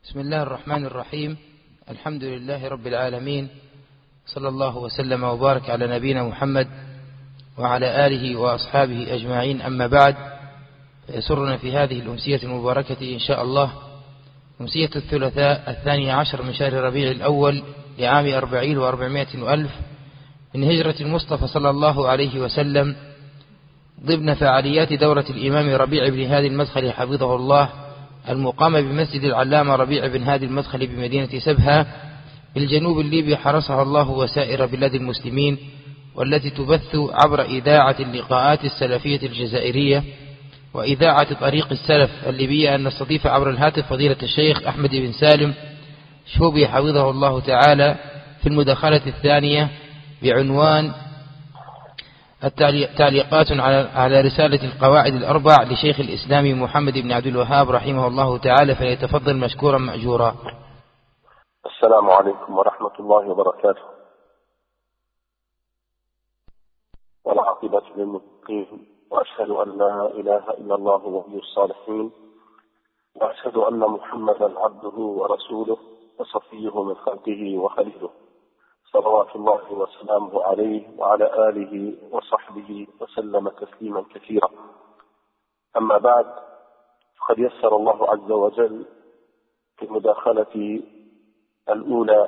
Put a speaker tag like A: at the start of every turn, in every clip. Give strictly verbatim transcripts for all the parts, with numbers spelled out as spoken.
A: بسم الله الرحمن الرحيم. الحمد لله رب العالمين، صلى الله وسلم وبارك على نبينا محمد وعلى آله وأصحابه أجمعين، أما بعد. فيسرنا في هذه الأمسية المباركة إن شاء الله، أمسية الثلاثاء الثاني عشر من شهر ربيع الأول لعام أربعين وأربعمائة وألف من هجرة المصطفى صلى الله عليه وسلم، ضمن فعاليات دورة الإمام ربيع بن هادي المدخلي حفظه الله، المقامة بمسجد العلامة ربيع بن هادي المدخلي بمدينة سبها بالجنوب الليبي، حرسها الله وسائر بلاد المسلمين، والتي تبث عبر إذاعة اللقاءات السلفية الجزائرية وإذاعة طريق السلف الليبية. أن نستضيف عبر الهاتف فضيلة الشيخ أحمد بن سالم شوبي حفظه الله تعالى في المداخلة الثانية بعنوان تعليقات على رسالة القواعد الأربع لشيخ الإسلام محمد بن عبد الوهاب رحمه الله تعالى، فليتفضل مشكورا مأجورا.
B: السلام عليكم ورحمة الله وبركاته، والعاقبة للمتقين، وأشهد أن لا إله إلا الله ولي الصالحين، وأشهد أن محمدا عبده ورسوله وصفيه من خلقه وخليله، صلوات الله وسلامه عليه وعلى آله وصحبه وسلم تسليما كثيرا. أما بعد، فقد يسر الله عز وجل في المداخلة الأولى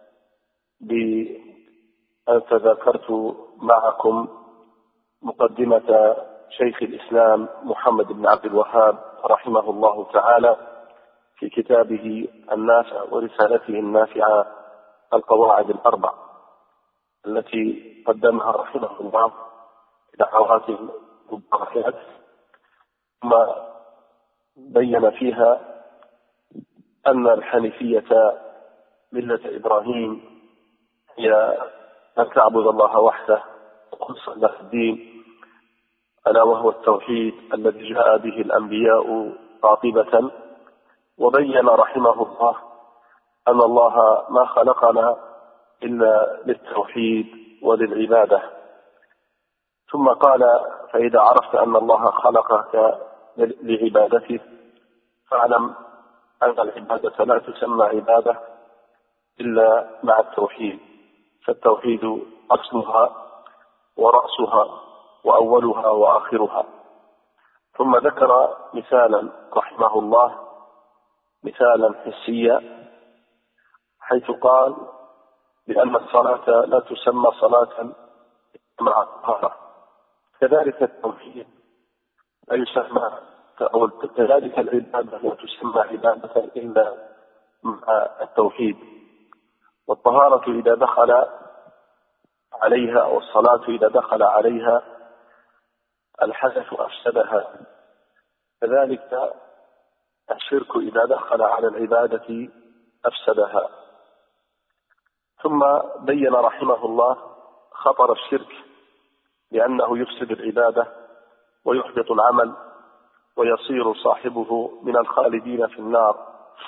B: بأن تذاكرت معكم مقدمة شيخ الإسلام محمد بن عبد الوهاب رحمه الله تعالى في كتابه النافع ورسالته النافعة القواعد الأربع، التي قدمها رحمه الله دعوات مباركات، ثم بين فيها أن الحنيفية ملة إبراهيم هي أن تعبد الله وحده وخلصا له الدين، ألا وهو التوحيد الذي جاء به الأنبياء قاطبة. وبين رحمه الله أن الله ما خلقنا إلا للتوحيد وللعبادة، ثم قال: فإذا عرفت أن الله خلقك لعبادته فاعلم أن العبادة لا تسمى عبادة إلا مع التوحيد، فالتوحيد أصلها ورأسها وأولها وآخرها. ثم ذكر مثالا رحمه الله، مثالا حسيا، حيث قال بأن الصلاة لا تسمى صلاة مع الطهارة، كذلك التوحيد لا يسمى، أو كذلك العبادة لا تسمى عبادة إلا مع التوحيد. والطهارة إذا دخل عليها، أو الصلاة إذا دخل عليها الحدث أفسدها، كذلك الشرك إذا دخل على العبادة أفسدها. ثم بين رحمه الله خطر الشرك، لأنه يفسد العبادة ويحبط العمل ويصير صاحبه من الخالدين في النار.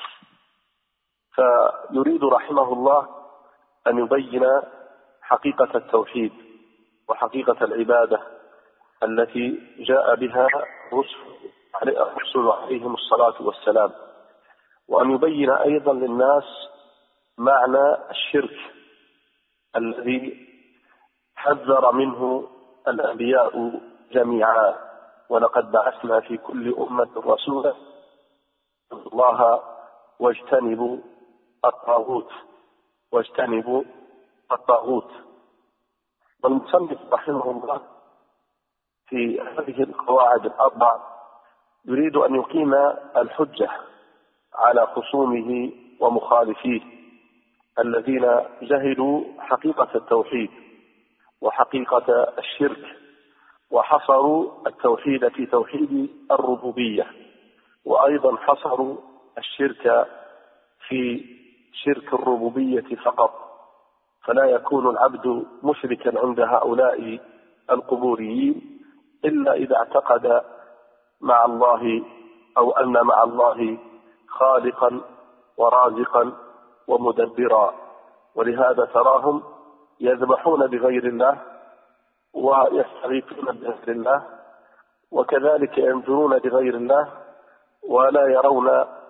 B: فيريد رحمه الله أن يبين حقيقة التوحيد وحقيقة العبادة التي جاء بها الرسل عليهم الصلاة والسلام، وأن يبين أيضا للناس معنى الشرك الذي حذر منه الأنبياء جميعا. ولقد بعثنا في كل أمة رسولا الله واجتنبوا الطاغوت واجتنبوا الطاغوت. والمصنف رحمه الله في هذه القواعد الأربع يريد أن يقيم الحجة على خصومه ومخالفيه الذين جهلوا حقيقة التوحيد وحقيقة الشرك، وحصروا التوحيد في توحيد الربوبية، وأيضا حصروا الشرك في شرك الربوبية فقط، فلا يكون العبد مشركا عند هؤلاء القبوريين إلا إذا اعتقد مع الله، أو أن مع الله خالقا ورازقا ومدبرا. ولهذا تراهم يذبحون بغير الله ويستغيثون بغير الله، وكذلك ينذرون بغير الله، ولا يرون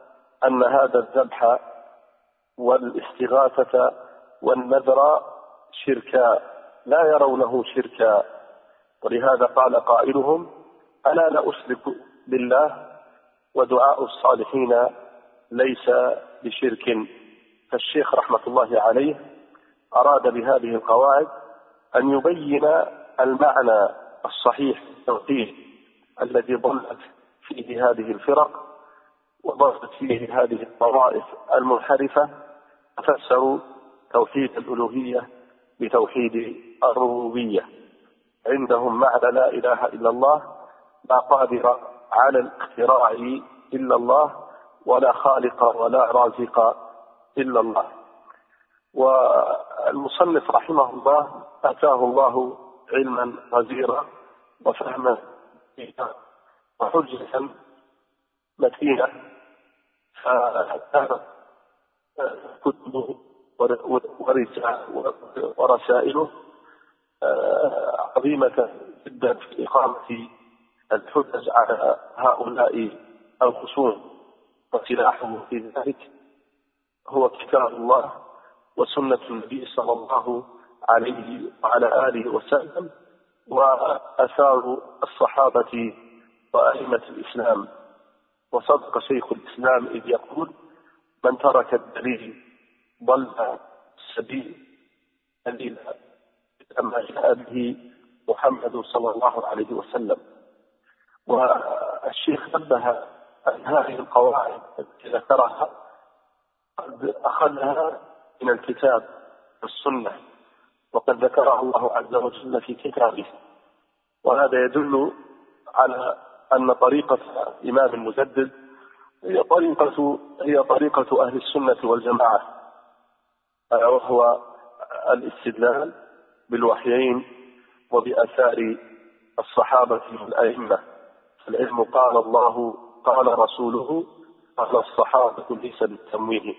B: أن هذا الذبح والاستغاثة والنذر شركا، لا يرونه شركا. ولهذا قال قائلهم: ألا لا أشرك بالله ودعاء الصالحين ليس بشرك. فالشيخ رحمة الله عليه أراد بهذه القواعد أن يبين المعنى الصحيح في التوحيد الذي ضلت فيه هذه الفرق وضلت فيه هذه الطوائف المنحرفة، فسروا توحيد الألوهية بتوحيد الربوبية. عندهم معنى لا إله إلا الله، لا قادر على الاختراع إلا الله، ولا خالق ولا رازق إلا الله. والمصنف رحمه الله أتاه الله علما غزيرا وفهما وحجة متينة، فكانت كتبه ورسائله عظيمة جدا في إقامة الحجج على هؤلاء الخصوم. وسلاحه في ذلك هو كتاب الله وسنة النبي صلى الله عليه وعلى آله وسلم وآثار الصحابة وأئمة الإسلام. وصدق شيخ الإسلام إذ يقول: من ترك الدليل ضل السبيل الذي ما جاء به محمد صلى الله عليه وسلم. والشيخ نبه أن هذه القواعد التي ذكرها قد أخذها من الكتاب والسنة، وقد ذكرها الله عز وجل في كتابه. وهذا يدل على أن طريقة الإمام المجدد هي طريقة هي طريقة أهل السنة والجماعة، وهو الاستدلال بالوحيين وبآثار الصحابة والأئمة. العلم قال الله قال رسوله قال الصحابة ليس بالتمويه.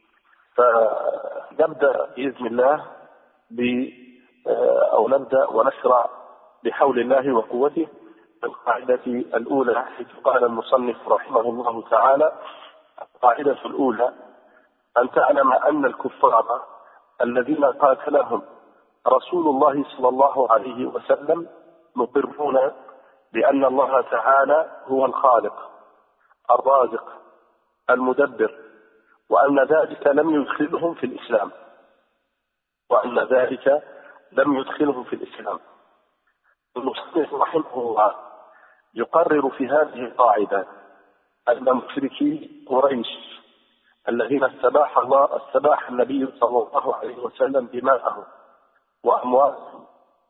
B: فنبدأ بإذن الله ب أو نبدأ ونشرع بحول الله وقوته القاعدة الأولى، حيث قال المصنف رحمه الله تعالى: القاعدة الأولى أن تعلم أن الكفار الذين قاتلهم رسول الله صلى الله عليه وسلم مقرون بأن الله تعالى هو الخالق الرازق المدبر، وأن ذلك لم يدخلهم في الإسلام وأن ذلك لم يدخلهم في الإسلام. المصنف رحمه الله يقرر في هذه القاعدة أن مشركي قريش الذين استباح الله استباح النبي صلى الله عليه وسلم دماءهم وأموالهم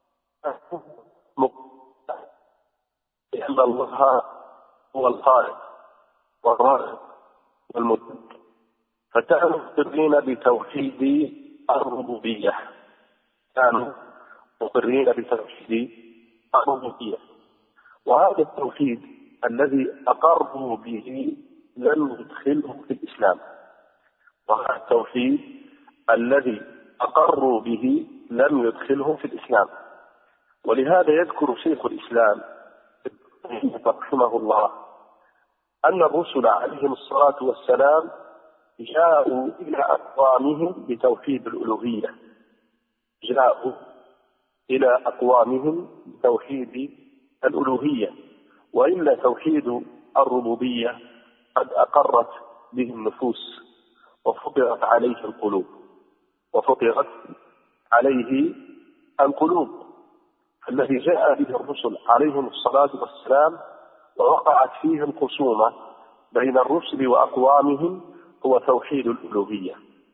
B: لأن الله هو الخالق والرازق والمدبر، فكانوا مقرين بتوحيد الربوبية كانوا مقرين بتوحيد الربوبية وهذا التوحيد الذي أقروا به لم يدخلهم في الإسلام وهذا التوحيد الذي أقروا به لم يدخلهم في الإسلام. ولهذا يذكر شيخ الإسلام رحمه الله أن الرسل عليهم الصلاة والسلام جاءوا إلى أقوامهم بتوحيد الألوهية جاءوا إلى أقوامهم بتوحيد الألوهية وإلا توحيد الربوبية قد أقرت به النفوس وفطرت عليه القلوب وفطرت عليه القلوب. الذي جاء به الرسل عليهم الصلاة والسلام ووقعت فيه الخصومة بين الرسل وأقوامهم هو توحيد الألوهية.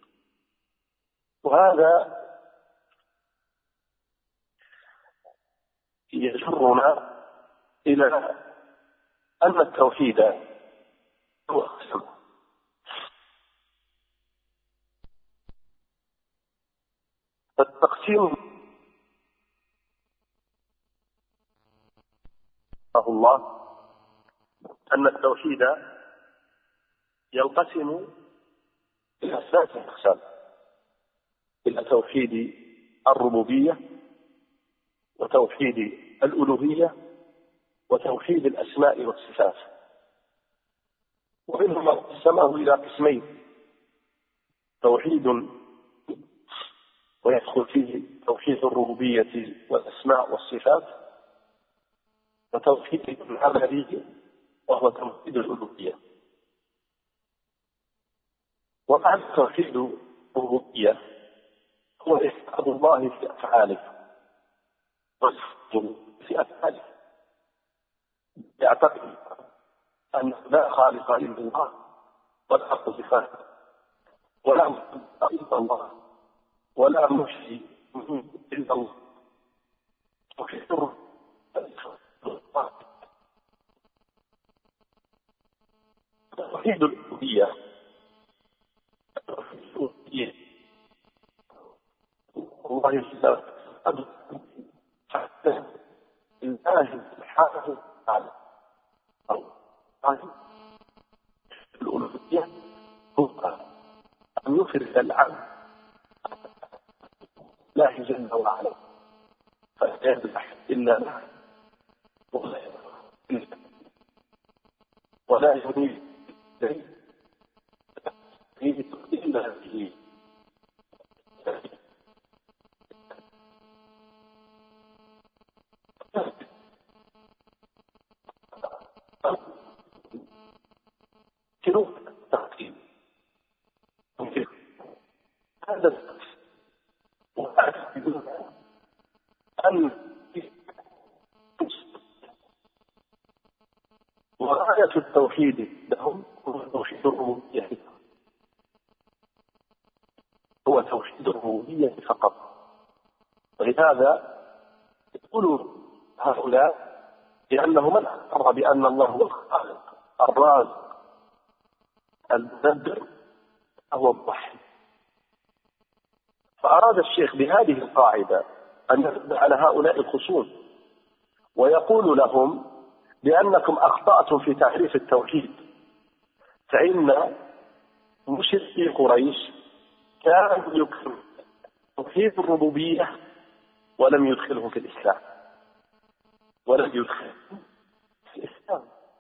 B: وهذا يجرنا إلى أن التوحيد هو قسم التقسيم الله أن التوحيد ينقسم إلى ثلاثة أقسام: إلى توحيد الربوبية وتوحيد الألوهية وتوحيد الأسماء والصفات. ومنهم من قسمه إلى قسمين: توحيد ويدخل فيه توحيد الربوبية والأسماء والصفات، وتوحيد عملي وهو توحيد الألوهية. ومعنى توحيد الربوبية هو إفراد الله في أفعاله وصفه في أفعاله، يعتقد أن لا خالق إلا الله ولا صفات ولا مخلوق إلا الله ولا محيي إلا الله. توحيد الألوهية الله يسلم حتى الله سبحانه وتعالى. الألوهية هو أن يفرد العبد الله جل وعلا فلا يذبح إلا له ولا يريد إلا به. هذا أن وغاية التوحيد لهم هو توحيد الربوبية، هو توحيد الربوبية فقط. ولهذا يقول هؤلاء لأنه من أقر بأن الله هو الخالق الرازق المدبر هو موحد. فأراد الشيخ بهذه القاعدة أن يرد على هؤلاء الخصوم ويقول لهم بأنكم أخطأتم في تعريف التوحيد، فإن مشركي قريش كانوا يكرهون توحيد الربوبية ولم يدخلهم في الإسلام ولم يدخلهم في الإسلام.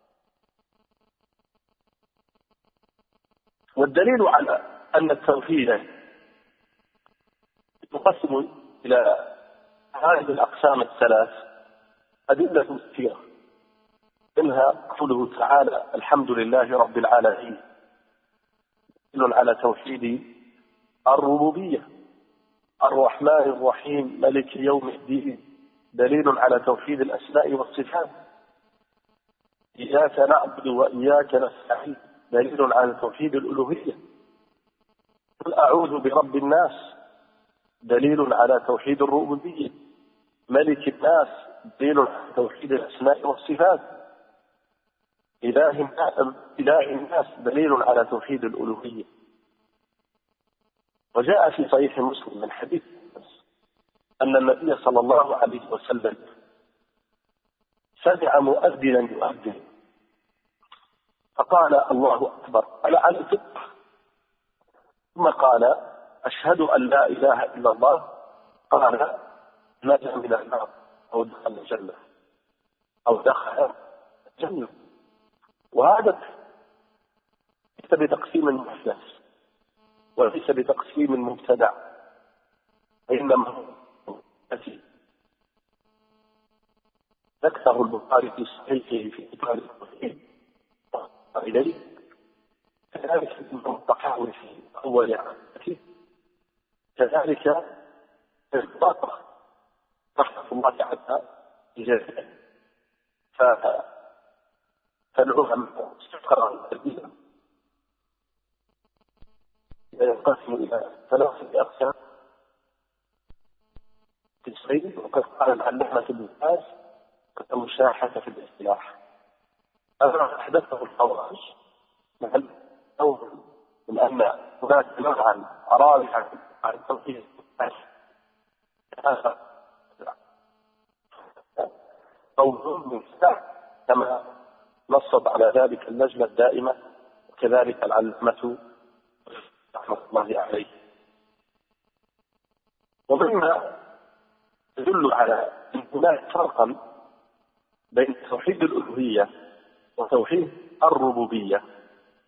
B: والدليل على أن التوحيد يقسم إلى هذه الأقسام الثلاث أدلة كثيرة، منها قوله تعالى: الحمد لله رب العالمين، دليل على توحيد الربوبية. الرحمن الرحيم ملك يوم الدين، دليل على توحيد الأسماء والصفات. إياك نعبد وإياك نستعين، دليل على توحيد الألوهية. قل أعوذ برب الناس، دليل على توحيد الربوبية. ملك الناس، دليل على توحيد الأسماء والصفات. إله إله الناس، دليل على توحيد الألوهية. وجاء في صحيح مسلم من حديث أن النبي صلى الله عليه وسلم سمع مؤذنا يؤذن فقال: الله أكبر، قال: على الفطرة. ثم قال: أشهد أن لا إله إلا الله، قال: نجا من النار أو دخل الجنة أو دخل الجنة. وهذا ليس بتقسيم محدث وليس بتقسيم مبتدع، وإنما هو الذي ذكره البخاري في صحيحه في كتاب التوحيد إليه، كذلك ابن الطحاوي في أول عهده، كذلك الباقر رحمة الله على الجميع. فالعلماء استقروا الأدلة ينقسم إلى ثلاثة أقسام في الصيد، وقد قال العلامة ابن باز المشاحة في الاصطلاح. هذا أحدثه الخوارج مع الأول من أن هناك نوعا رابعا عن التوحيد هذا قول من ساعة كما نصب على ذلك اللجنة الدائمة وكذلك العلامة رحمة الله عليه. ومما يدل على أن هناك فرقا بين توحيد الألوهية وتوحيد الربوبية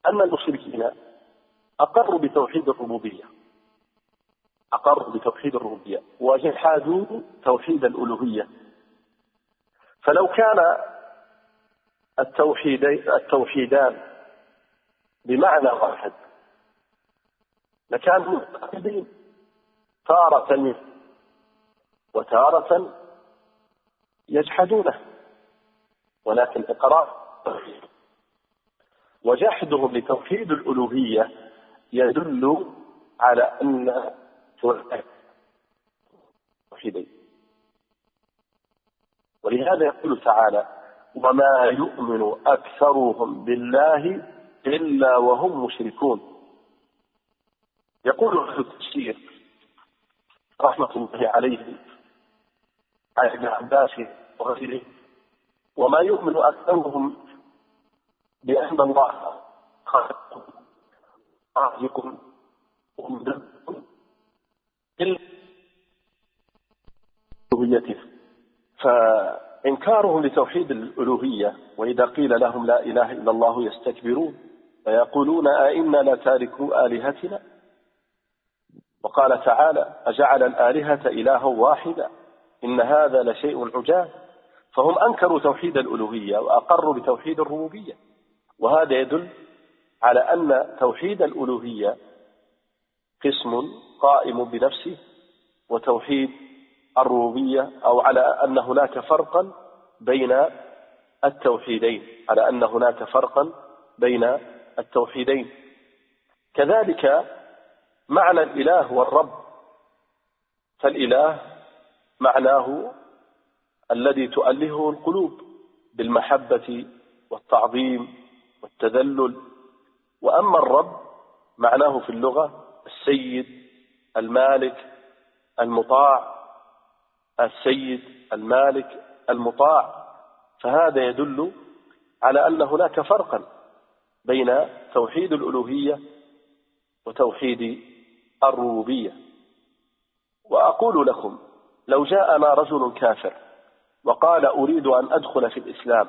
B: أن المشركين أقروا بتوحيد الربوبية أقروا بتوحيد الربوبية وجحدوا توحيد الألوهية. فلو كان التوحيدان بمعنى واحد لكانوا متعقدين تارة وتارة يجحدونه، ولكن إقرار وجحدهم لتوحيد الألوهية يدل على أن توحيدين. ولهذا يقول تعالى: وما يؤمن أكثرهم بالله إلا وهم مشركون. يقول أهل التفسير رحمة الله عليه عن ابن عباس وغيره: وما يؤمن أكثرهم بأن الله خالق رازق ومدبر إلا ألوهيته. فإنكارهم لتوحيد الألوهية وإذا قيل لهم لا إله إلا الله يستكبرون ويقولون أئنا لتاركو آلهتنا. وقال تعالى: أجعل الآلهة إلها واحدا إن هذا لشيء عجاب. فهم أنكروا توحيد الألوهية وأقروا بتوحيد الربوبية، وهذا يدل على أن توحيد الألوهية قسم قائم بنفسه، وتوحيد الربوبية أو على أن هناك فرقا بين التوحيدين على أن هناك فرقا بين التوحيدين. كذلك معنى الإله والرب، فالإله معناه الذي تؤلهه القلوب بالمحبة والتعظيم والتذلل، وأما الرب معناه في اللغة السيد المالك المطاع السيد المالك المطاع. فهذا يدل على أن هناك فرقا بين توحيد الألوهية وتوحيد الربوبية. وأقول لكم: لو جاءنا رجل كافر وقال أريد أن أدخل في الإسلام،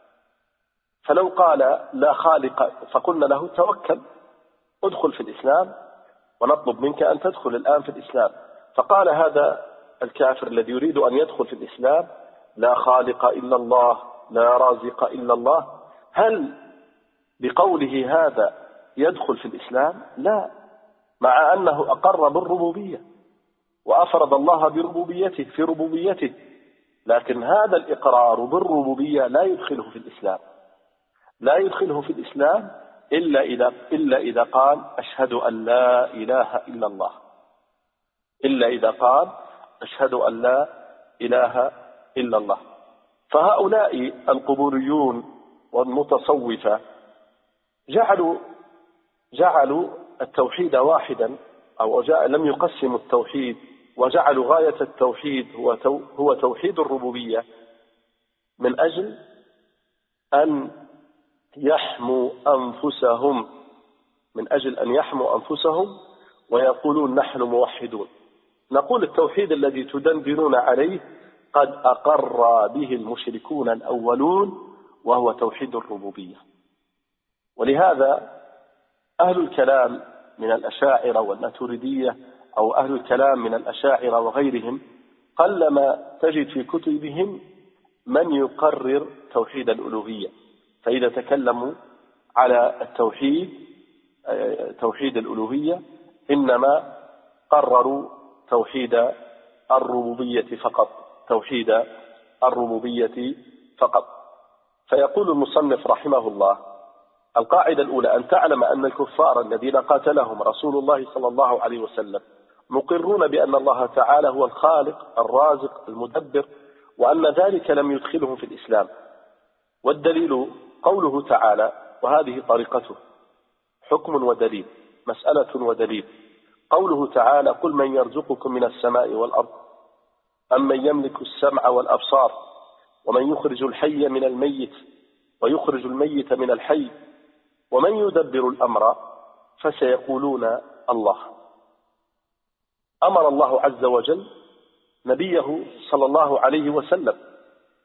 B: فلو قال لا خالق فقلنا له توكل ادخل في الإسلام ونطلب منك أن تدخل الآن في الإسلام، فقال هذا الكافر الذي يريد أن يدخل في الإسلام لا خالق إلا الله لا رازق إلا الله، هل بقوله هذا يدخل في الإسلام؟ لا، مع أنه أقر بالربوبية وأفرض الله بربوبيته في ربوبيته، لكن هذا الإقرار بالربوبية لا يدخله في الإسلام لا يدخله في الإسلام إلا إذا إلا إذا قال أشهد أن لا إله إلا الله إلا إذا قال أشهد أن لا إله إلا الله. فهؤلاء القبوريون والمتصوفة جعلوا جعلوا التوحيد واحدا، أو لم يقسموا التوحيد وجعلوا غاية التوحيد هو هو توحيد الربوبية من أجل أن يحموا أنفسهم من أجل أن يحموا أنفسهم ويقولون نحن موحدون. نقول التوحيد الذي تدندنون عليه قد أقر به المشركون الأولون، وهو توحيد الربوبية. ولهذا أهل الكلام من الأشاعرة والماتريدية أو أهل الكلام من الأشاعرة وغيرهم قلما تجد في كتبهم من يقرر توحيد الألوهية، فإذا تكلموا على التوحيد توحيد الألوهية إنما قرروا توحيد الربوبية فقط توحيد الربوبية فقط. فيقول المصنف رحمه الله: القاعدة الأولى أن تعلم أن الكفار الذين قاتلهم رسول الله صلى الله عليه وسلم مقرون بأن الله تعالى هو الخالق الرازق المدبر، وأن ذلك لم يدخلهم في الإسلام. والدليل قوله تعالى، وهذه طريقته حكم ودليل مسألة ودليل. قوله تعالى: قل من يرزقكم من السماء والأرض أمن يملك السمع والأبصار ومن يخرج الحي من الميت ويخرج الميت من الحي ومن يدبر الأمر فسيقولون الله. أمر الله عز وجل نبيه صلى الله عليه وسلم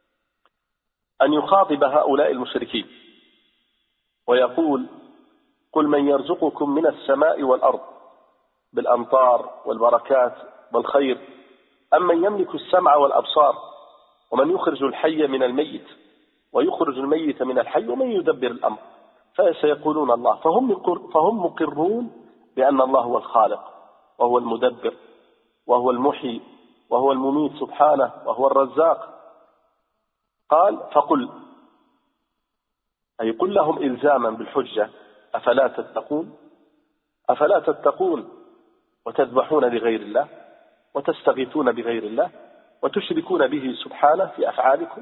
B: أن يخاطب هؤلاء المشركين ويقول: قل من يرزقكم من السماء والأرض بالأمطار والبركات والخير أم من يملك السمع والأبصار ومن يخرج الحي من الميت ويخرج الميت من الحي ومن يدبر الأمر. فسيقولون الله. فهم فهم مقرون بأن الله هو الخالق وهو المدبر وهو المحيي وهو المميت سبحانه وهو الرزاق. قال فقل، أي قل لهم إلزاما بالحجة، أفلا تتقون أفلا تتقون وتذبحون لغير الله وتستغيثون بغير الله وتشركون به سبحانه في أفعالكم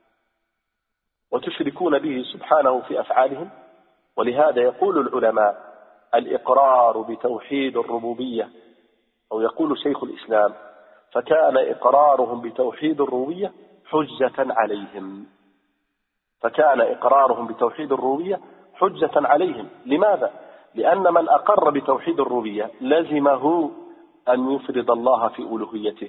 B: وتشركون به سبحانه في أفعالهم. ولهذا يقول العلماء الإقرار بتوحيد الربوبية، أو يقول شيخ الإسلام فكان إقرارهم بتوحيد الربوبية حجة عليهم فكان إقرارهم بتوحيد الربوبية حجة عليهم. لماذا؟ لأن من أقر بتوحيد الربوبية لزمه أن يفرد الله في ألوهيته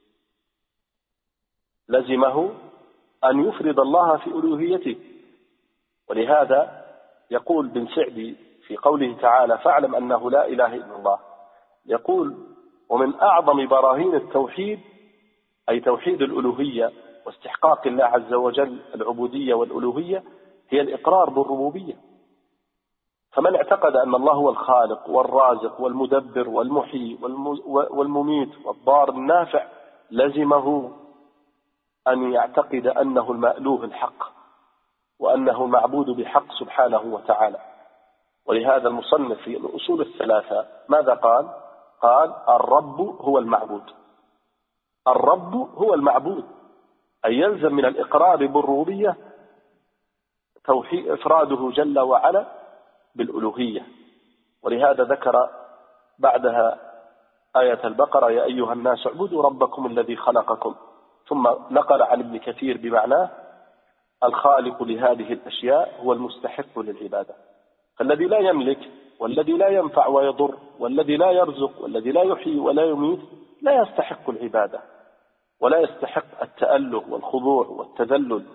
B: لزمه أن يفرد الله في ألوهيته. ولهذا يقول بن سعدي في قوله تعالى فاعلم أنه لا إله إلا الله، يقول ومن أعظم براهين التوحيد أي توحيد الألوهية واستحقاق الله عز وجل العبودية والألوهية هي الإقرار بالربوبية. فمن اعتقد أن الله هو الخالق والرازق والمدبر والمحيي والمميت والضار النافع لزمه أن يعتقد أنه المألوه الحق وأنه المعبود بحق سبحانه وتعالى. ولهذا المصنف في الأصول الثلاثة ماذا قال؟ قال الرب هو المعبود الرب هو المعبود أي يلزم من الإقرار بالربوبية توحيد إفراده جل وعلا بالألوهية. ولهذا ذكر بعدها آية البقرة يا أيها الناس اعبدوا ربكم الذي خلقكم، ثم نقل عن ابن كثير بمعناه الخالق لهذه الأشياء هو المستحق للعبادة. فالذي لا يملك والذي لا ينفع ويضر والذي لا يرزق والذي لا يحيي ولا يميت لا يستحق العبادة ولا يستحق التأله والخضوع والتذلل.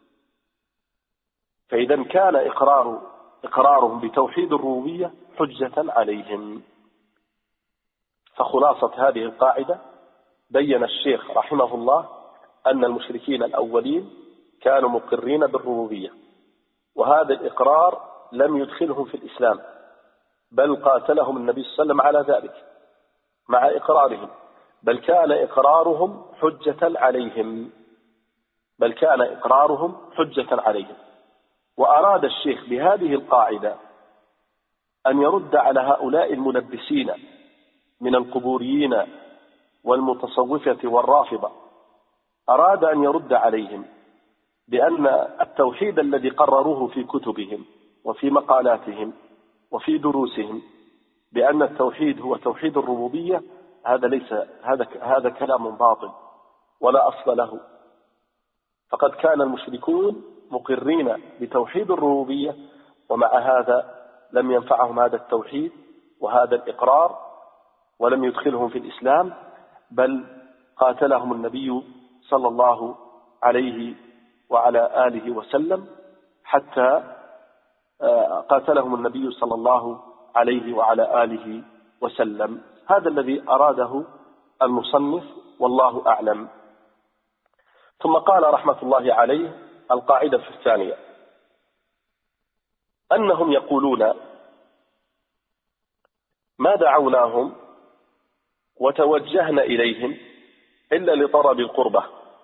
B: فإذا كان إقرار إقرارهم بتوحيد الربوبية حجة عليهم. فخلاصة هذه القاعدة بين الشيخ رحمه الله أن المشركين الأولين كانوا مقرين بالربوبية، وهذا الإقرار لم يدخلهم في الإسلام، بل قاتلهم النبي صلى الله عليه وسلم على ذلك مع إقرارهم، بل كان إقرارهم حجة عليهم بل كان إقرارهم حجة عليهم. وأراد الشيخ بهذه القاعدة أن يرد على هؤلاء الملبسين من القبوريين والمتصوفة والرافضة، أراد أن يرد عليهم بأن التوحيد الذي قرروه في كتبهم وفي مقالاتهم وفي دروسهم بأن التوحيد هو توحيد الربوبية هذا ليس هذا هذا كلام باطل ولا أصل له. فقد كان المشركون مقرين بتوحيد الربوبية، ومع هذا لم ينفعهم هذا التوحيد وهذا الإقرار ولم يدخلهم في الإسلام، بل قاتلهم النبي صلى الله عليه وعلى آله وسلم حتى قاتلهم النبي صلى الله عليه وعلى آله وسلم. هذا الذي أراده المصنف والله أعلم. ثم قال رحمة الله عليه القاعدة الثانية أنهم يقولون ما دعوناهم وتوجهنا إليهم إلا لطلب القربة.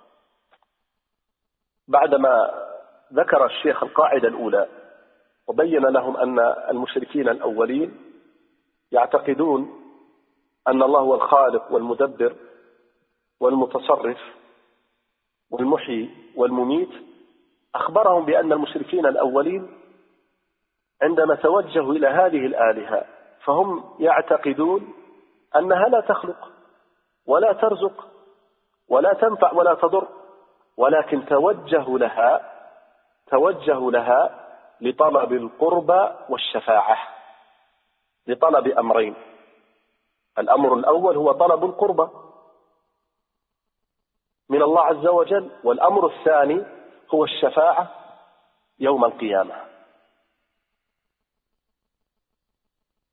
B: بعدما ذكر الشيخ القاعدة الأولى وبين لهم أن المشركين الأولين يعتقدون أن الله هو الخالق والمدبر والمتصرف والمحيي والمميت، أخبرهم بأن المشركين الأولين عندما توجهوا إلى هذه الآلهة فهم يعتقدون أنها لا تخلق ولا ترزق ولا تنفع ولا تضر، ولكن توجهوا لها توجهوا لها لطلب القربى والشفاعة، لطلب أمرين. الأمر الأول هو طلب القربى من الله عز وجل، والأمر الثاني هو الشفاعة يوم القيامة.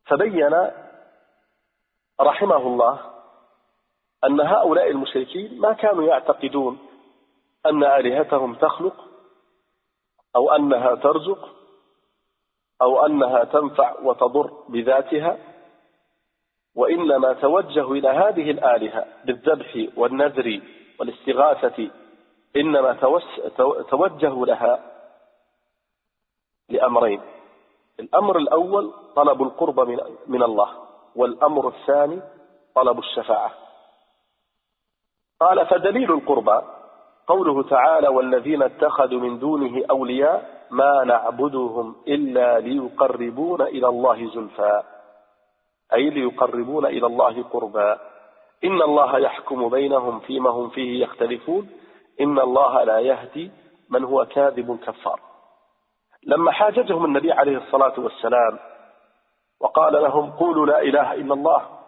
B: فبين رحمه الله أن هؤلاء المشركين ما كانوا يعتقدون أن آلهتهم تخلق أو أنها ترزق أو أنها تنفع وتضر بذاتها، وإنما توجهوا إلى هذه الآلهة بالذبح والنذر والاستغاثة، إنما توجهوا لها لأمرين: الأمر الأول طلب القرب من الله، والأمر الثاني طلب الشفاعة. قال: فدليل القربى قوله تعالى: والذين اتخذوا من دونه أولياء ما نعبدهم إلا ليقربون إلى الله زلفى، أي ليقربون إلى الله قربا، إن الله يحكم بينهم فيما هم فيه يختلفون، إن الله لا يهدي من هو كاذب كفار. لما حاججهم النبي عليه الصلاة والسلام وقال لهم: قولوا لا إله إلا الله،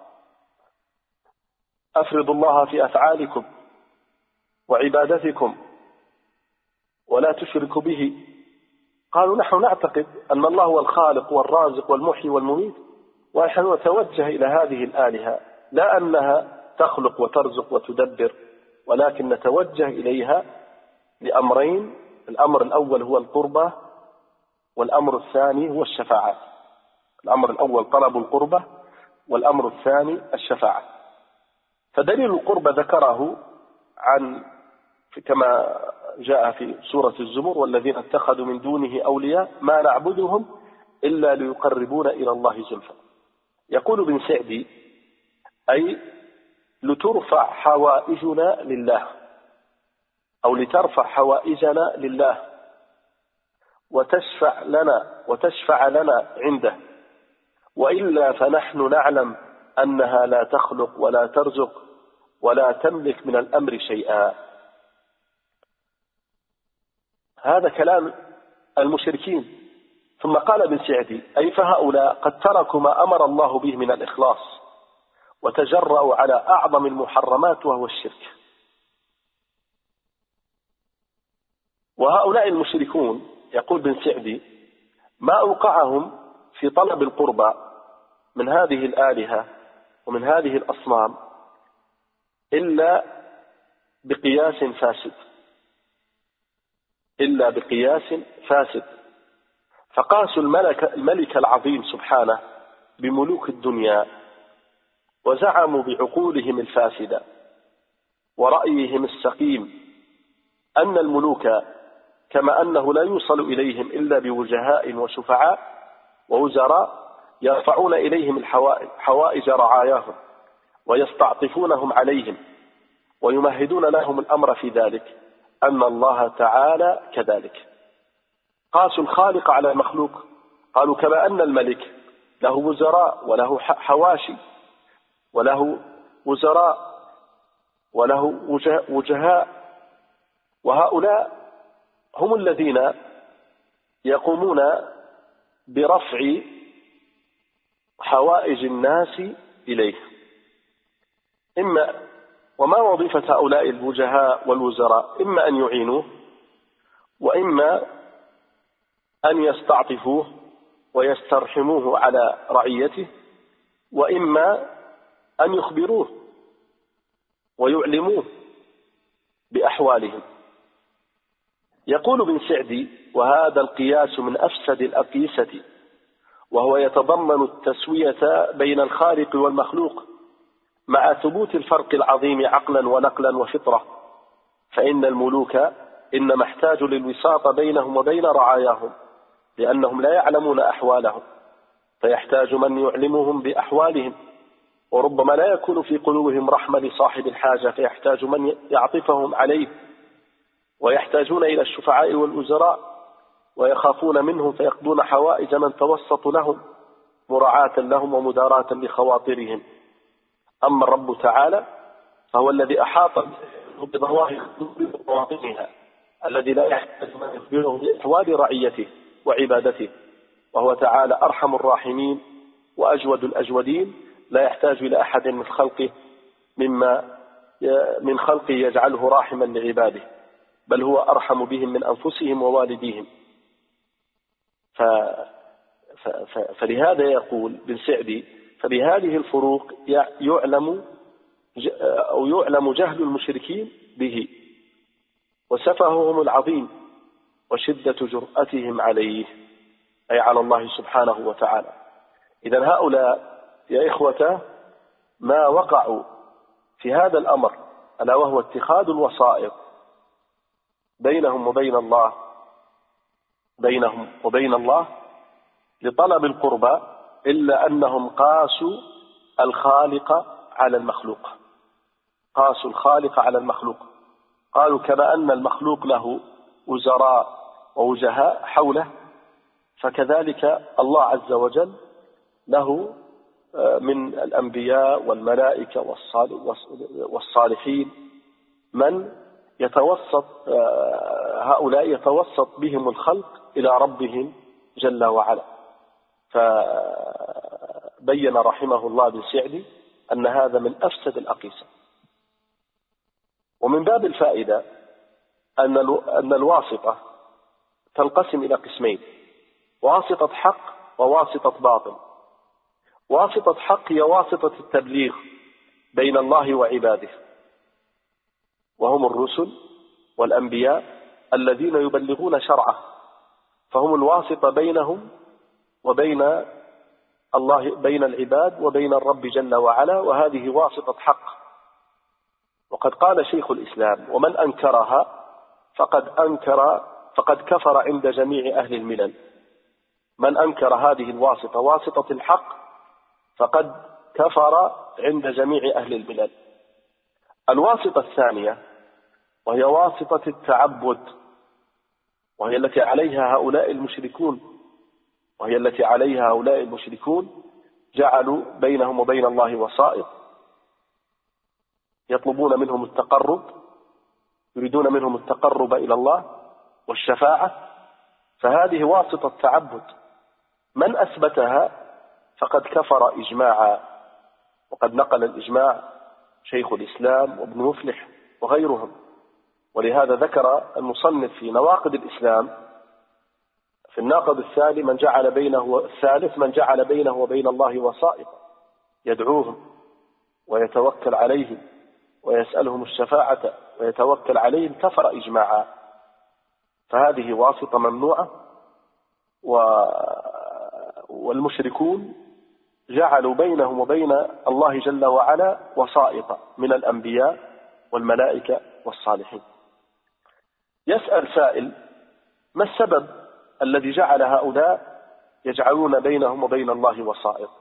B: أفرضوا الله في أفعالكم وعبادتكم ولا تشركوا به، قالوا: نحن نعتقد أن الله هو الخالق والرازق والمحيي والمميت، ونحن نتوجه إلى هذه الآلهة لا أنها تخلق وترزق وتدبر، ولكن نتوجه إليها لأمرين: الأمر الأول هو القربة، والأمر الثاني هو الشفاعة. الأمر الأول طلب القربة، والأمر الثاني الشفاعة. فدليل القربة ذكره عن كما جاء في سورة الزمر: والذين اتخذوا من دونه أولياء ما نعبدهم إلا ليقربون إلى الله زلفى. يقول ابن سعدي: أي لترفع حوائجنا لله، أو لترفع حوائجنا لله وتشفع لنا وتشفع لنا عنده، وإلا فنحن نعلم أنها لا تخلق ولا ترزق ولا تملك من الأمر شيئا. هذا كلام المشركين. ثم قال ابن سعدي: أي فهؤلاء قد تركوا ما أمر الله به من الإخلاص وتجرأوا على أعظم المحرمات وهو الشرك. وهؤلاء المشركون، يقول ابن سعدي، ما أوقعهم في طلب القربى من هذه الآلهة ومن هذه الأصنام إلا بقياس فاسد، إلا بقياس فاسد. فقاسوا الملك, الملك العظيم سبحانه بملوك الدنيا، وزعموا بعقولهم الفاسدة ورأيهم السقيم أن الملوك كما أنه لا يوصل إليهم إلا بوجهاء وشفعاء ووزراء يرفعون إليهم الحوائج رعاياهم ويستعطفونهم عليهم ويمهدون لهم الأمر في ذلك، أن الله تعالى كذلك. قاسوا الخالق على المخلوق، قالوا كما أن الملك له وزراء وله حواشي وله وزراء وله وجهاء، وهؤلاء هم الذين يقومون برفع حوائج الناس إليه. إما وما وظيفة هؤلاء الوجهاء والوزراء؟ إما أن يعينوه، وإما أن يستعطفوه ويسترحموه على رعيته، وإما أن يخبروه ويعلموه بأحوالهم. يقول ابن سعدي: وهذا القياس من أفسد الأقيسة، وهو يتضمن التسوية بين الخالق والمخلوق مع ثبوت الفرق العظيم عقلا ونقلا وفطرة، فإن الملوك إنما احتاجوا للوساطة بينهم وبين رعاياهم لأنهم لا يعلمون أحوالهم، فيحتاج من يعلمهم بأحوالهم، وربما لا يكون في قلوبهم رحمة لصاحب الحاجة فيحتاج من يعطفهم عليه، ويحتاجون إلى الشفعاء والوزراء ويخافون منهم فيقضون حوائج من توسط لهم مراعاة لهم ومداراة لخواطرهم. أما الرب تعالى فهو الذي أحاط بظواهر بواطنها، الذي لا يحتاج من يخبره بأحوال رعيته وعبادته، وهو تعالى أرحم الراحمين وأجود الأجودين، لا يحتاج إلى أحد من خلقه مما من خلقه يجعله راحما لعباده، بل هو أرحم بهم من أنفسهم ووالديهم. فلهذا يقول بن سعدي: فبهذه الفروق يعلم أو يعلم جهل المشركين به وسفههم العظيم وشدة جرأتهم عليه، أي على الله سبحانه وتعالى. إذن هؤلاء يا إخوة ما وقعوا في هذا الأمر، ألا وهو اتخاذ الوسائط بينهم وبين الله بينهم وبين الله لطلب القربى، إلا أنهم قاسوا الخالق على المخلوق قاسوا الخالق على المخلوق قالوا كما أن المخلوق له وزراء ووجهاء حوله، فكذلك الله عز وجل له من الأنبياء والملائكة والصالحين من يتوسط، هؤلاء يتوسط بهم الخلق إلى ربهم جل وعلا. فبين رحمه الله بن سعدي أن هذا من أفسد الأقيسة. ومن باب الفائدة أن أن الواسطة تنقسم إلى قسمين: واسطة حق وواسطة باطل. واسطة حق هي واسطة التبليغ بين الله وعباده، وهم الرسل والأنبياء الذين يبلغون شرعه، فهم الواسطة بينهم وبين الله، بين العباد وبين الرب جل وعلا، وهذه واسطة حق. وقد قال شيخ الإسلام: ومن أنكرها فقد أنكر فقد كفر عند جميع أهل الملل. من أنكر هذه الواسطة واسطة الحق فقد كفر عند جميع أهل الملل. الواسطة الثانية وهي واسطة التعبد، وهي التي عليها هؤلاء المشركون وهي التي عليها هؤلاء المشركون جعلوا بينهم وبين الله وسائط، يطلبون منهم التقرب، يريدون منهم التقرب إلى الله والشفاعة، فهذه واسطة تعبد. من أثبتها فقد كفر إجماعا، وقد نقل الإجماع شيخ الإسلام وابن مفلح وغيرهم. ولهذا ذكر المصنف في نواقض الإسلام في الناقض الثاني من جعل بينه الثالث من جعل بينه وبين الله وسائط يدعوهم ويتوكل عليهم ويسألهم الشفاعة ويتوكل عليهم، كفر إجماعا. فهذه واسطة ممنوعة. والمشركون جعلوا بينهم وبين الله جل وعلا وسائط من الأنبياء والملائكة والصالحين. يسأل سائل: ما السبب الذي جعل هؤلاء يجعلون بينهم وبين الله وسائط؟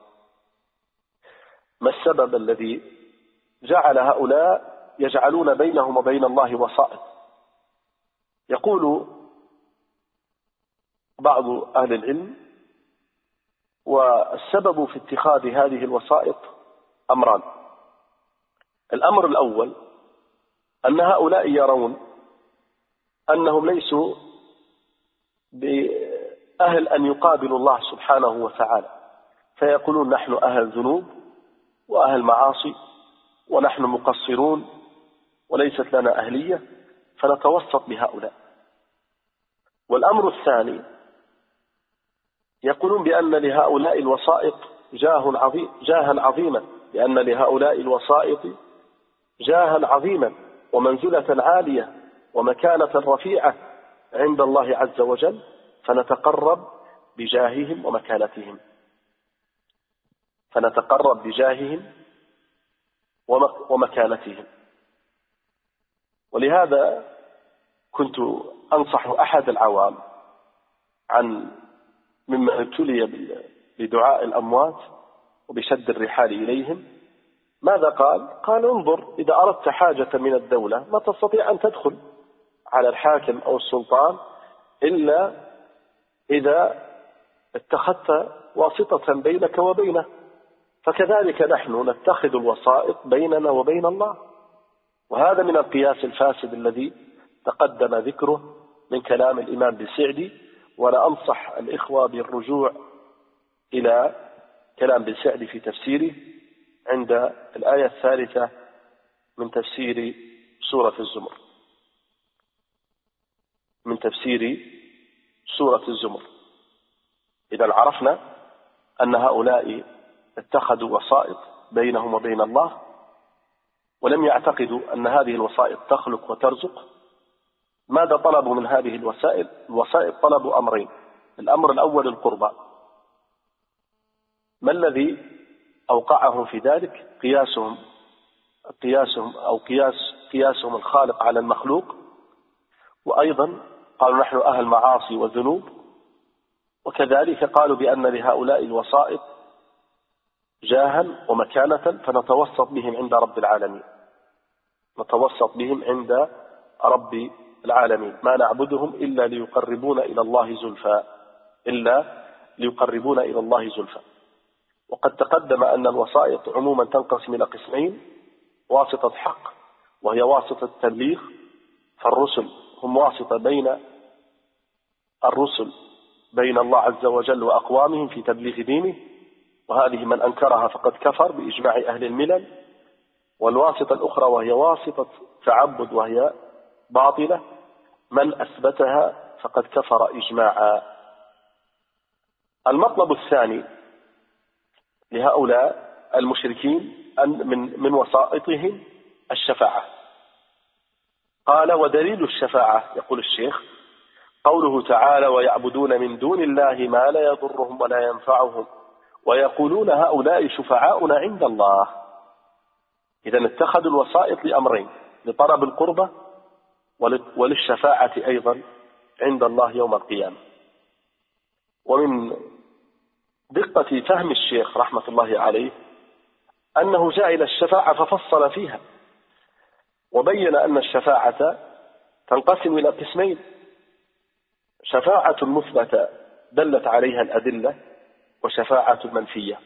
B: ما السبب الذي جعل هؤلاء يجعلون بينهم وبين الله وسائط؟ يقول بعض أهل العلم: والسبب في اتخاذ هذه الوسائط أمران. الأمر الأول أن هؤلاء يرون أنهم ليسوا بأهل أن يقابلوا الله سبحانه وتعالى، فيقولون: نحن أهل ذنوب وأهل معاصي ونحن مقصرون وليست لنا أهلية، فنتوسط بهؤلاء. والأمر الثاني يقولون بأن لهؤلاء الوسائط جاه عظيم جاها عظيما لأن لهؤلاء الوسائط جاها عظيما ومنزلة عالية ومكانة رفيعة عند الله عز وجل، فنتقرب بجاههم ومكانتهم فنتقرب بجاههم ومكانتهم. ولهذا كنت أنصح أحد العوام عن ممن ابتلي بدعاء الأموات وبشد الرحال إليهم. ماذا قال؟ قال: انظر، إذا أردت حاجة من الدولة ما تستطيع أن تدخل على الحاكم أو السلطان إلا إذا اتخذت واسطة بينك وبينه، فكذلك نحن نتخذ الوسائط بيننا وبين الله. وهذا من القياس الفاسد الذي تقدم ذكره من كلام الإمام بن سعدي. ولا أنصح الإخوة بالرجوع إلى كلام بن سعدي في تفسيره عند الآية الثالثة من تفسير سورة الزمر من تفسير سورة الزمر إذا عرفنا أن هؤلاء اتخذوا وسائط بينهم وبين الله، ولم يعتقدوا أن هذه الوسائط تخلق وترزق. ماذا طلبوا من هذه الوسائل؟ الوسائط طلبوا أمرين. الأمر الأول القربى. ما الذي أوقعهم في ذلك؟ قياسهم قياسهم أو قياس قياسهم الخالق على المخلوق، وأيضا قالوا نحن أهل معاصي وذنوب، وكذلك قالوا بأن لهؤلاء الوسائط جاها ومكانة فنتوسط بهم عند رب العالمين، نتوسط بهم عند رب العالمين، ما نعبدهم إلا ليقربون إلى الله زلفى إلا ليقربون إلى الله زلفى. وقد تقدم أن الوسائط عموما تنقسم إلى قسمين: واسطة حق وهي واسطة التبليغ، فالرسل هم واسطة بين الرسل بين الله عز وجل وأقوامهم في تبليغ دينه، وهذه من أنكرها فقد كفر بإجماع أهل الملل. والواسطة الأخرى وهي واسطة تعبد وهي باطلة، من أثبتها فقد كفر إجماعا. المطلب الثاني لهؤلاء المشركين أن من من وسائطهم الشفاعة. قال: ودليل الشفاعة، يقول الشيخ، قوله تعالى: ويعبدون من دون الله ما لا يضرهم ولا ينفعهم ويقولون هؤلاء شفعاؤنا عند الله. إذن اتخذوا الوسائط لأمرين: لطلب القربة وللشفاعة أيضا عند الله يوم القيامة. ومن دقة فهم الشيخ رحمة الله عليه أنه جاء إلى الشفاعة ففصل فيها، وبين أن الشفاعة تنقسم إلى قسمين: شفاعة مثبتة دلت عليها الأدلة، وشفاعة منفية.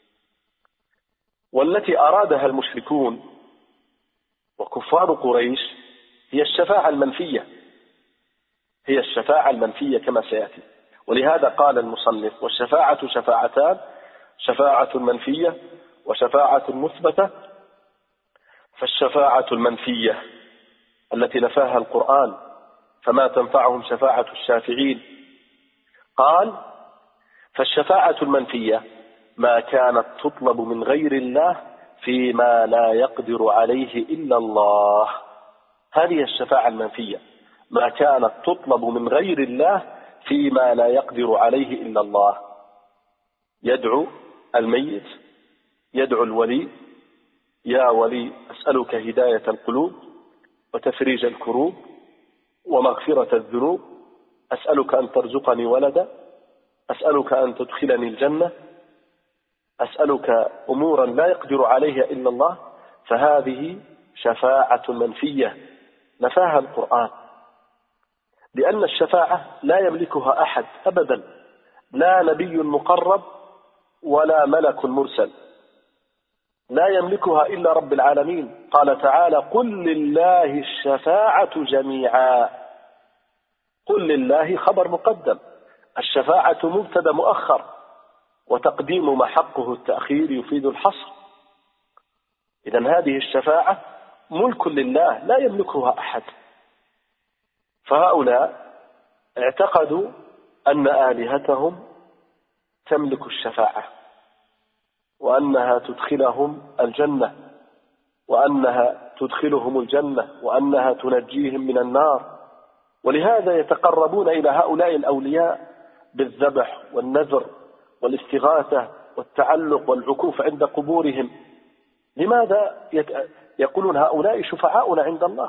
B: والتي أرادها المشركون وكفار قريش هي الشفاعة المنفية، هي الشفاعة المنفية كما سيأتي. ولهذا قال المصنف: والشفاعة شفاعتان: شفاعة منفية وشفاعة مثبتة. فالشفاعة المنفية التي نفاها القرآن فما تنفعهم شفاعة الشافعين. قال: فالشفاعة المنفية ما كانت تطلب من غير الله فيما لا يقدر عليه إلا الله. هذه الشفاعة المنفية، ما كانت تطلب من غير الله فيما لا يقدر عليه إلا الله. يدعو الميت، يدعو الولي: يا ولي أسألك هداية القلوب وتفريج الكروب ومغفرة الذنوب، أسألك أن ترزقني ولدا، أسألك أن تدخلني الجنة، أسألك أمورا لا يقدر عليها إلا الله. فهذه شفاعة منفية نفاها القرآن، لأن الشفاعة لا يملكها أحد أبدا، لا نبي مقرب ولا ملك مرسل، لا يملكها إلا رب العالمين. قال تعالى: قل لله الشفاعة جميعا. قل لله خبر مقدم، الشفاعة مبتدا مؤخر، وتقديم ما حقه التأخير يفيد الحصر. إذن هذه الشفاعة ملك لله لا يملكها أحد. فهؤلاء اعتقدوا أن آلهتهم تملك الشفاعة، وأنها تدخلهم الجنة، وأنها تدخلهم الجنة، وأنها تنجيهم من النار. ولهذا يتقربون إلى هؤلاء الأولياء بالذبح والنذر والاستغاثة والتعلق والعكوف عند قبورهم. لماذا؟ يقولون هؤلاء شفعاؤنا عند الله،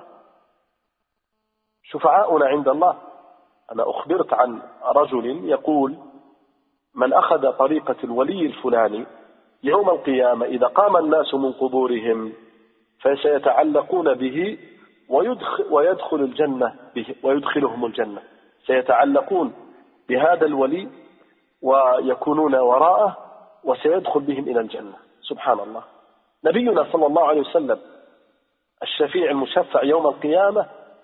B: شفعاؤنا عند الله. أنا أخبرت عن رجل يقول: من أخذ طريقة الولي الفلاني يوم القيامة إذا قام الناس من قبورهم فسيتعلقون به ويدخل, ويدخل الجنة به ويدخلهم الجنة. سيتعلقون بهذا الولي ويكونون وراءه وسيدخل بهم إلى الجنة. سبحان الله. نبينا صلى الله عليه وسلم الشفيع المشفع يوم القيامة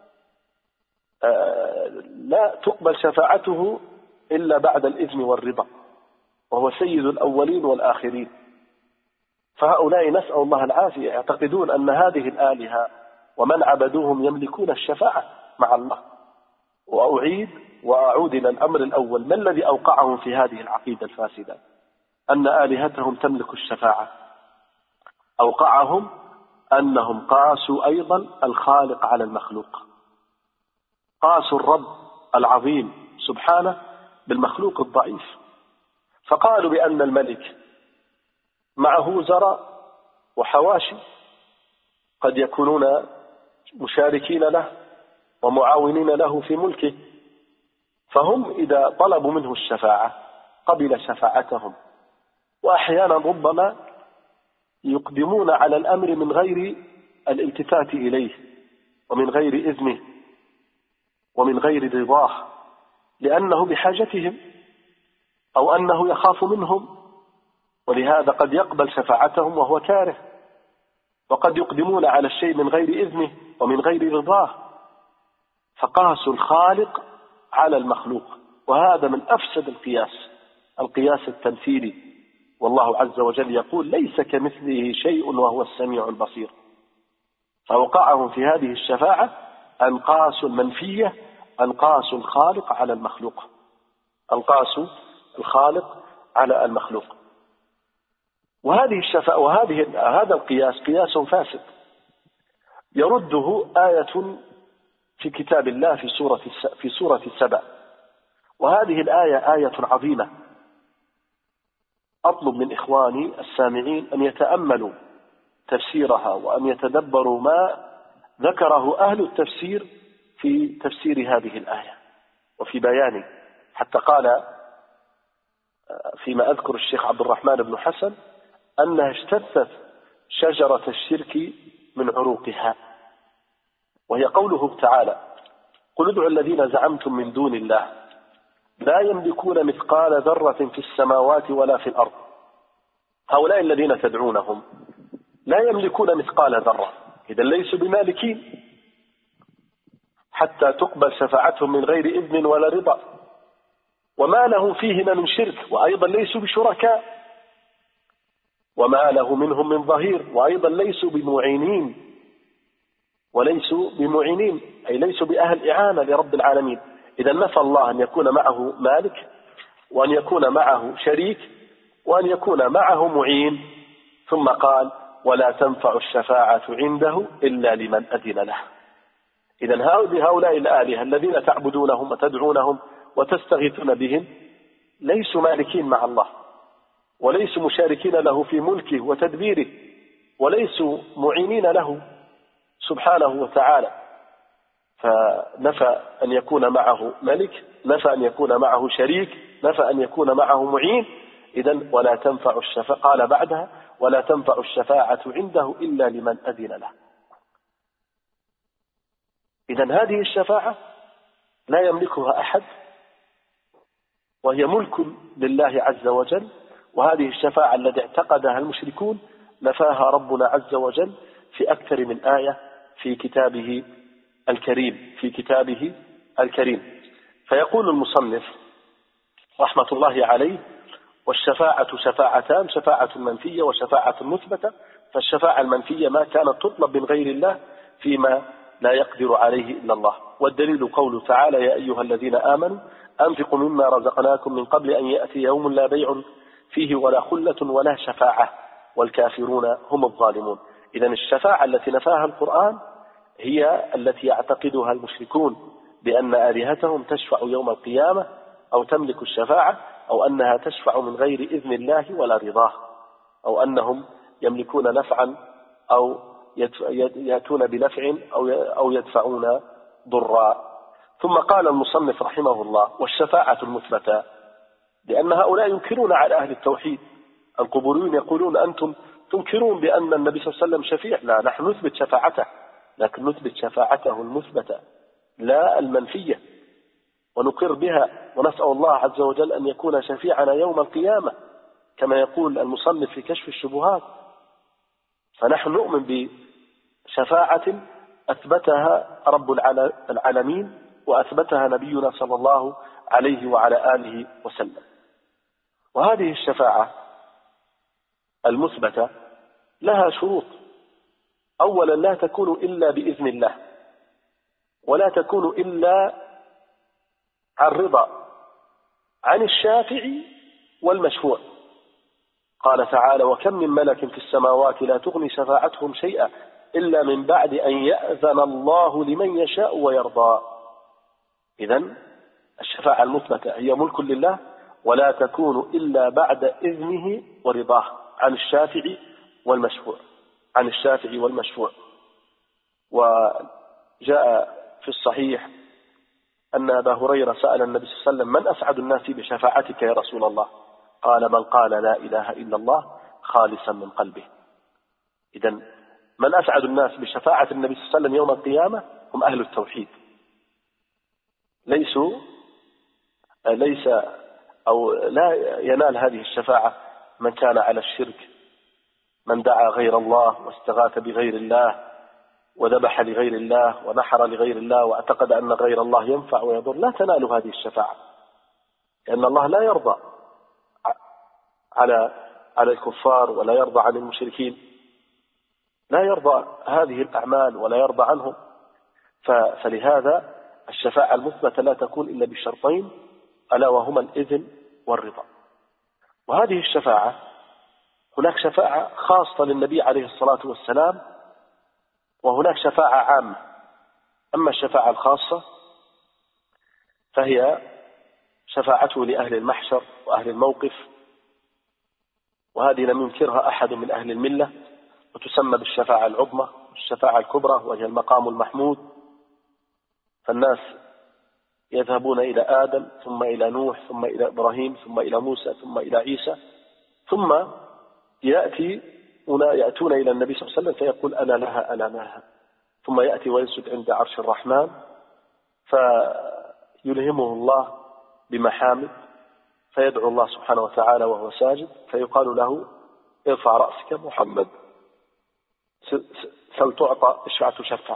B: لا تقبل شفاعته إلا بعد الإذن والرضا، وهو سيد الأولين والآخرين. فهؤلاء نسأل الله العافية يعتقدون أن هذه الآلهة ومن عبدوهم يملكون الشفاعة مع الله. وأعيد وأعود إلى الأمر الأول، ما الذي أوقعهم في هذه العقيدة الفاسدة أن آلهتهم تملك الشفاعة؟ أوقعهم أنهم قاسوا أيضا الخالق على المخلوق، قاسوا الرب العظيم سبحانه بالمخلوق الضعيف، فقالوا بأن الملك معه وزراء وحواشي قد يكونون مشاركين له ومعاونين له في ملكه، فهم إذا طلبوا منه الشفاعة قبل شفاعتهم، وأحيانا ربما يقدمون على الأمر من غير الالتفات إليه ومن غير إذنه ومن غير رضاه، لأنه بحاجتهم أو أنه يخاف منهم، ولهذا قد يقبل شفاعتهم وهو كاره، وقد يقدمون على الشيء من غير إذنه ومن غير رضاه، فقاسوا الخالق على المخلوق، وهذا من أفسد القياس، القياس التمثيلي، والله عز وجل يقول ليس كمثله شيء وهو السميع البصير. فوقعهم في هذه الشفاعة أن قاسوا المنفية، أن قاسوا الخالق على المخلوق، أن قاسوا الخالق على المخلوق. وهذه الشفاعة وهذه هذا القياس قياس فاسد يرده آية في كتاب الله في سورة في سورة سبأ، وهذه الآية آية عظيمة. أطلب من إخواني السامعين أن يتأملوا تفسيرها وأن يتدبروا ما ذكره أهل التفسير في تفسير هذه الآية وفي بيانه، حتى قال فيما أذكر الشيخ عبد الرحمن بن حسن أنها اجتثت شجرة الشرك من عروقها، وهي قوله تعالى: قل ادعوا الذين زعمتم من دون الله لا يملكون مثقال ذرة في السماوات ولا في الأرض. هؤلاء الذين تدعونهم لا يملكون مثقال ذرة، إذا ليسوا بمالكين حتى تقبل شفاعتهم من غير إذن ولا رضا، وما لهم فيهما من شرك، وأيضا ليسوا بشركاء، وما له منهم من ظهير، وأيضا ليسوا بمعينين وليسوا بمعينين أي ليسوا بأهل إعانة لرب العالمين. إذا نفى الله أن يكون معه مالك، وأن يكون معه شريك، وأن يكون معه معين، ثم قال: ولا تنفع الشفاعة عنده إلا لمن أذن له. إذا هؤلاء الآلهة الذين تعبدونهم وتدعونهم وتستغيثون بهم ليسوا مالكين مع الله، وليسوا مشاركين له في ملكه وتدبيره، وليسوا معينين له سبحانه وتعالى. فنفى أن يكون معه ملك، نفى أن يكون معه شريك، نفى أن يكون معه معين. إذن ولا تنفع الشفاعة، قال بعدها: ولا تنفع الشفاعة عنده إلا لمن أذن له. إذن هذه الشفاعة لا يملكها أحد، وهي ملك لله عز وجل. وهذه الشفاعة التي اعتقدها المشركون نفاها ربنا عز وجل في أكثر من آية في كتابه الكريم في كتابه الكريم. فيقول المصنف رحمة الله عليه: والشفاعة شفاعتان، شفاعة منفية وشفاعة مثبتة. فالشفاعة المنفية ما كانت تطلب من غير الله فيما لا يقدر عليه إلا الله، والدليل قوله تعالى: يا أيها الذين آمنوا أنفقوا مما رزقناكم من قبل أن يأتي يوم لا بيع فيه ولا خلة ولا شفاعة والكافرون هم الظالمون. إذن الشفاعة التي نفاها القرآن هي التي يعتقدها المشركون بأن آلهتهم تشفع يوم القيامة أو تملك الشفاعة، أو أنها تشفع من غير إذن الله ولا رضاه، أو أنهم يملكون نفعا أو يأتون بنفع أو يدفعون ضرا. ثم قال المصنف رحمه الله: والشفاعة المثبتة، لأن هؤلاء ينكرون على أهل التوحيد. القبوريون يقولون: أنتم تنكرون بأن النبي صلى الله عليه وسلم شفيع. لا، نحن نثبت شفاعته، لكن نثبت شفاعته المثبتة لا المنفية، ونقر بها، ونسأل الله عز وجل أن يكون شفيعنا يوم القيامة كما يقول المصنف في كشف الشبهات. فنحن نؤمن بشفاعة أثبتها رب العالمين وأثبتها نبينا صلى الله عليه وعلى آله وسلم. وهذه الشفاعة المثبتة لها شروط. أولا، لا تكون إلا بإذن الله، ولا تكون إلا عن رضا عن الشافع والمشفوع. قال تعالى: وكم من ملك في السماوات لا تغني شفاعتهم شيئا إلا من بعد أن يأذن الله لمن يشاء ويرضى. إذن الشفاعة المثبتة هي ملك لله، ولا تكون إلا بعد إذنه ورضاه عن الشافع والمشفوع عن الشافع والمشفوع. وجاء في الصحيح أن أبا هريرة سأل النبي صلى الله عليه وسلم: من أسعد الناس بشفاعتك يا رسول الله؟ قال: من قال لا إله إلا الله خالصا من قلبه. إذن من أسعد الناس بشفاعة النبي صلى الله عليه وسلم يوم القيامة هم أهل التوحيد، ليسوا ليس أو لا ينال هذه الشفاعة من كان على الشرك، من دعا غير الله واستغاث بغير الله وذبح لغير الله ونحر لغير الله واعتقد أن غير الله ينفع ويضر، لا تنال هذه الشفاعة، لأن الله لا يرضى على على الكفار ولا يرضى عن المشركين، لا يرضى هذه الأعمال ولا يرضى عنهم. فلهذا الشفاعة المثبتة لا تكون إلا بشرطين، ألا وهما الإذن والرضا. وهذه الشفاعة هناك شفاعة خاصة للنبي عليه الصلاة والسلام، وهناك شفاعة عامة. أما الشفاعة الخاصة فهي شفاعته لأهل المحشر وأهل الموقف، وهذه لم ينكرها أحد من أهل الملة، وتسمى بالشفاعة العظمى والشفاعة الكبرى، وهي المقام المحمود. فالناس يذهبون إلى آدم ثم إلى نوح ثم إلى إبراهيم ثم إلى موسى ثم إلى عيسى، ثم يأتي يأتون إلى النبي صلى الله عليه وسلم فيقول: أنا لها أنا لها، ثم يأتي ويسجد عند عرش الرحمن فيلهمه الله بمحامد، فيدعو الله سبحانه وتعالى وهو ساجد، فيقال له: ارفع رأسك محمد، سل تعطى، اشفع تشفع.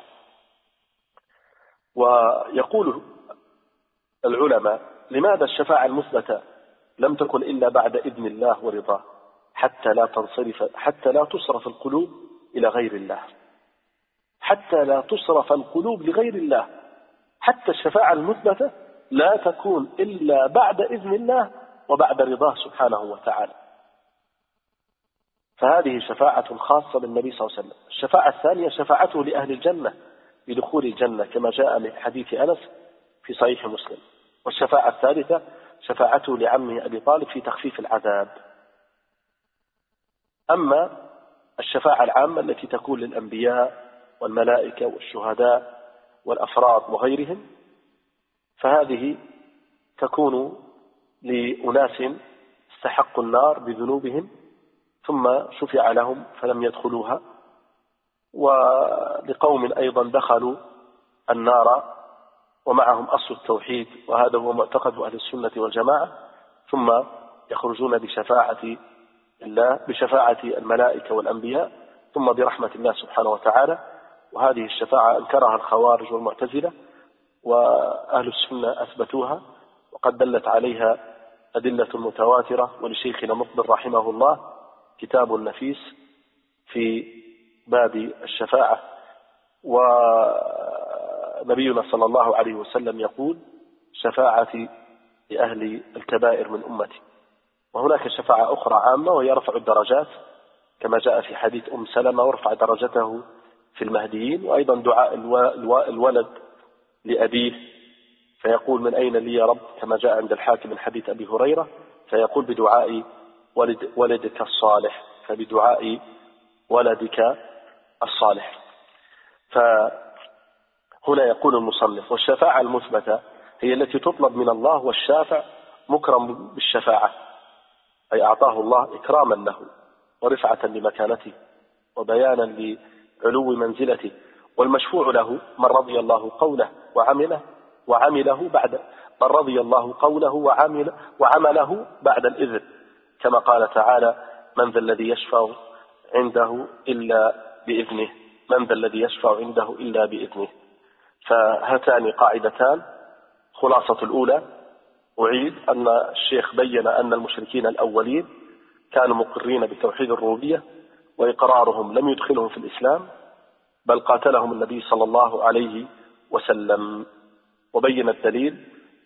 B: ويقول العلماء: لماذا الشفاعة المثبتة لم تكن إلا بعد إذن الله ورضاه؟ حتى لا تنصرف حتى لا تصرف القلوب إلى غير الله، حتى لا تصرف القلوب لغير الله. حتى الشفاعة المثبتة لا تكون إلا بعد إذن الله وبعد رضاه سبحانه وتعالى. فهذه شفاعة خاصة بالنبي صلى الله عليه وسلم. الشفاعة الثانية شفاعته لأهل الجنة بدخول الجنة، كما جاء من حديث أنس في صحيح مسلم. والشفاعة الثالثة شفاعته لعمه أبي طالب في تخفيف العذاب. أما الشفاعة العامة التي تكون للأنبياء والملائكة والشهداء والأفراد وغيرهم، فهذه تكون لأناس استحقوا النار بذنوبهم ثم شفع لهم فلم يدخلوها، ولقوم أيضا دخلوا النار ومعهم أصل التوحيد، وهذا هو معتقد أهل السنة والجماعة، ثم يخرجون بشفاعة الله بشفاعة الملائكة والأنبياء ثم برحمة الله سبحانه وتعالى. وهذه الشفاعة أنكرها الخوارج والمعتزلة، وأهل السنة أثبتوها، وقد دلت عليها أدلة متواترة. ولشيخنا مقبل رحمه الله كتاب نفيس في باب الشفاعة. ونبينا صلى الله عليه وسلم يقول: شفاعتي لأهل الكبائر من أمتي. وهناك شفاعة أخرى عامة وهي رفع الدرجات، كما جاء في حديث أم سلمة: ورفع درجته في المهديين. وأيضا دعاء الولد لأبيه فيقول: من أين لي يا رب، كما جاء عند الحاكم من حديث أبي هريرة، فيقول: بدعاء ولد ولدك الصالح، فبدعاء ولدك الصالح. فهنا يقول المصنف: والشفاعة المثبتة هي التي تطلب من الله، والشافع مكرم بالشفاعة، أي أعطاه الله إكراما له ورفعة لمكانته وبيانا لعلو منزلته. والمشفوع له من رضي الله قوله وعمله وعمله بعد من رضي الله قوله وعمل وعمله بعد الإذن، كما قال تعالى: من ذا الذي يشفع عنده إلا بإذنه، من ذا الذي يشفع عنده إلا بإذنه. فهاتان قاعدتان. خلاصة الأولى: أعيد أن الشيخ بين أن المشركين الأولين كانوا مقرين بتوحيد الربوبية، وإقرارهم لم يدخلهم في الإسلام، بل قاتلهم النبي صلى الله عليه وسلم. وبين الدليل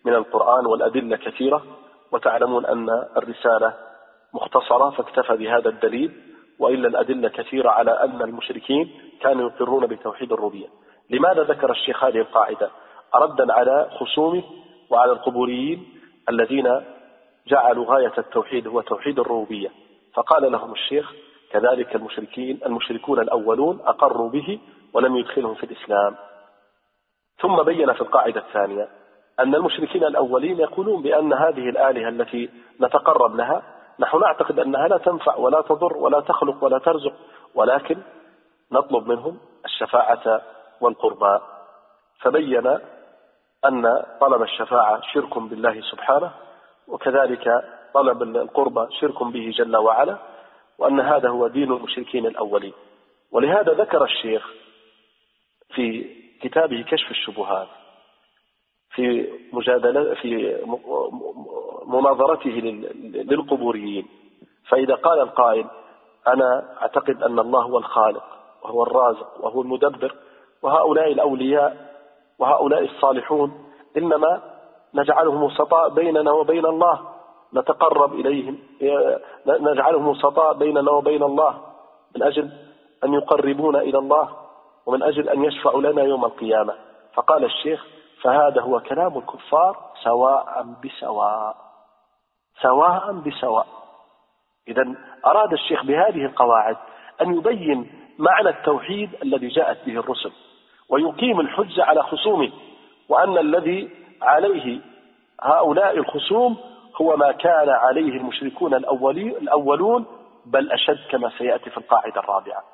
B: من القرآن والأدلة كثيرة، وتعلمون أن الرسالة مختصرة فاكتفى بهذا الدليل، وإلا الأدلة كثيرة على أن المشركين كانوا يقرون بتوحيد الربوبية. لماذا ذكر الشيخ هذه القاعدة؟ ردا على خصومه وعلى القبوريين الذين جعلوا غاية التوحيد هو توحيد الربوبية، فقال لهم الشيخ كذلك المشركين المشركون الأولون أقروا به ولم يدخلهم في الإسلام. ثم بين في القاعدة الثانية أن المشركين الأولين يقولون بأن هذه الآلهة التي نتقرب لها نحن نعتقد أنها لا تنفع ولا تضر ولا تخلق ولا ترزق، ولكن نطلب منهم الشفاعة والقربى. فبين أن طلب الشفاعة شرك بالله سبحانه، وكذلك طلب القربى شرك به جل وعلا، وأن هذا هو دين المشركين الأولين. ولهذا ذكر الشيخ في كتابه كشف الشبهات في مجادلة في مناظرته للقبوريين، فإذا قال القائل أنا أعتقد أن الله هو الخالق وهو الرازق وهو المدبر، وهؤلاء الأولياء وهؤلاء الصالحون إنما نجعلهم وسطاء بيننا وبين الله، نتقرب إليهم، نجعلهم وسطاء بيننا وبين الله من أجل أن يقربونا إلى الله ومن أجل أن يشفعوا لنا يوم القيامة. فقال الشيخ فهذا هو كلام الكفار سواء بسواء، سواء بسواء. إذن أراد الشيخ بهذه القواعد أن يبين معنى التوحيد الذي جاءت به الرسل، ويقيم الحجة على خصومه، وأن الذي عليه هؤلاء الخصوم هو ما كان عليه المشركون الأولون بل أشد، كما سيأتي في القاعدة الرابعة.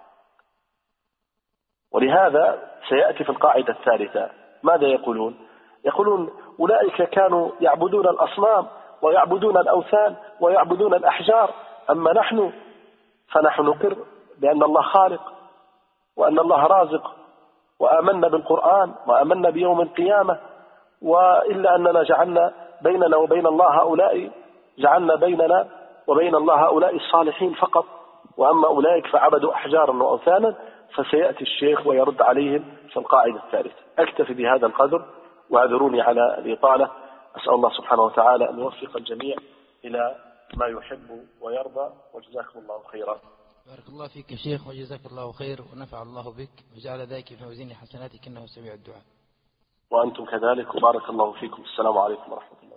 B: ولهذا سيأتي في القاعدة الثالثة ماذا يقولون؟ يقولون أولئك كانوا يعبدون الأصنام ويعبدون الأوثان ويعبدون الأحجار، أما نحن فنحن نقر بأن الله خالق وأن الله رازق، وآمنا بالقرآن وآمنا بيوم القيامة، وإلا أننا جعلنا بيننا وبين الله هؤلاء جعلنا بيننا وبين الله هؤلاء الصالحين فقط، وأما أولئك فعبدوا أحجارا وأوثانا. فسيأتي الشيخ ويرد عليهم في القاعدة الثالثة. أكتفي بهذا القدر واعذروني على الإطالة. أسأل الله سبحانه وتعالى أن يوفق الجميع إلى ما يحب ويرضى، وجزاكم الله خيرا.
A: بارك الله فيك يا شيخ وجزاك الله خير ونفع الله بك وجعل ذلك في موازين حسناتك إنه سميع الدعاء.
B: وأنتم كذلك وبارك الله فيكم. السلام عليكم ورحمة الله.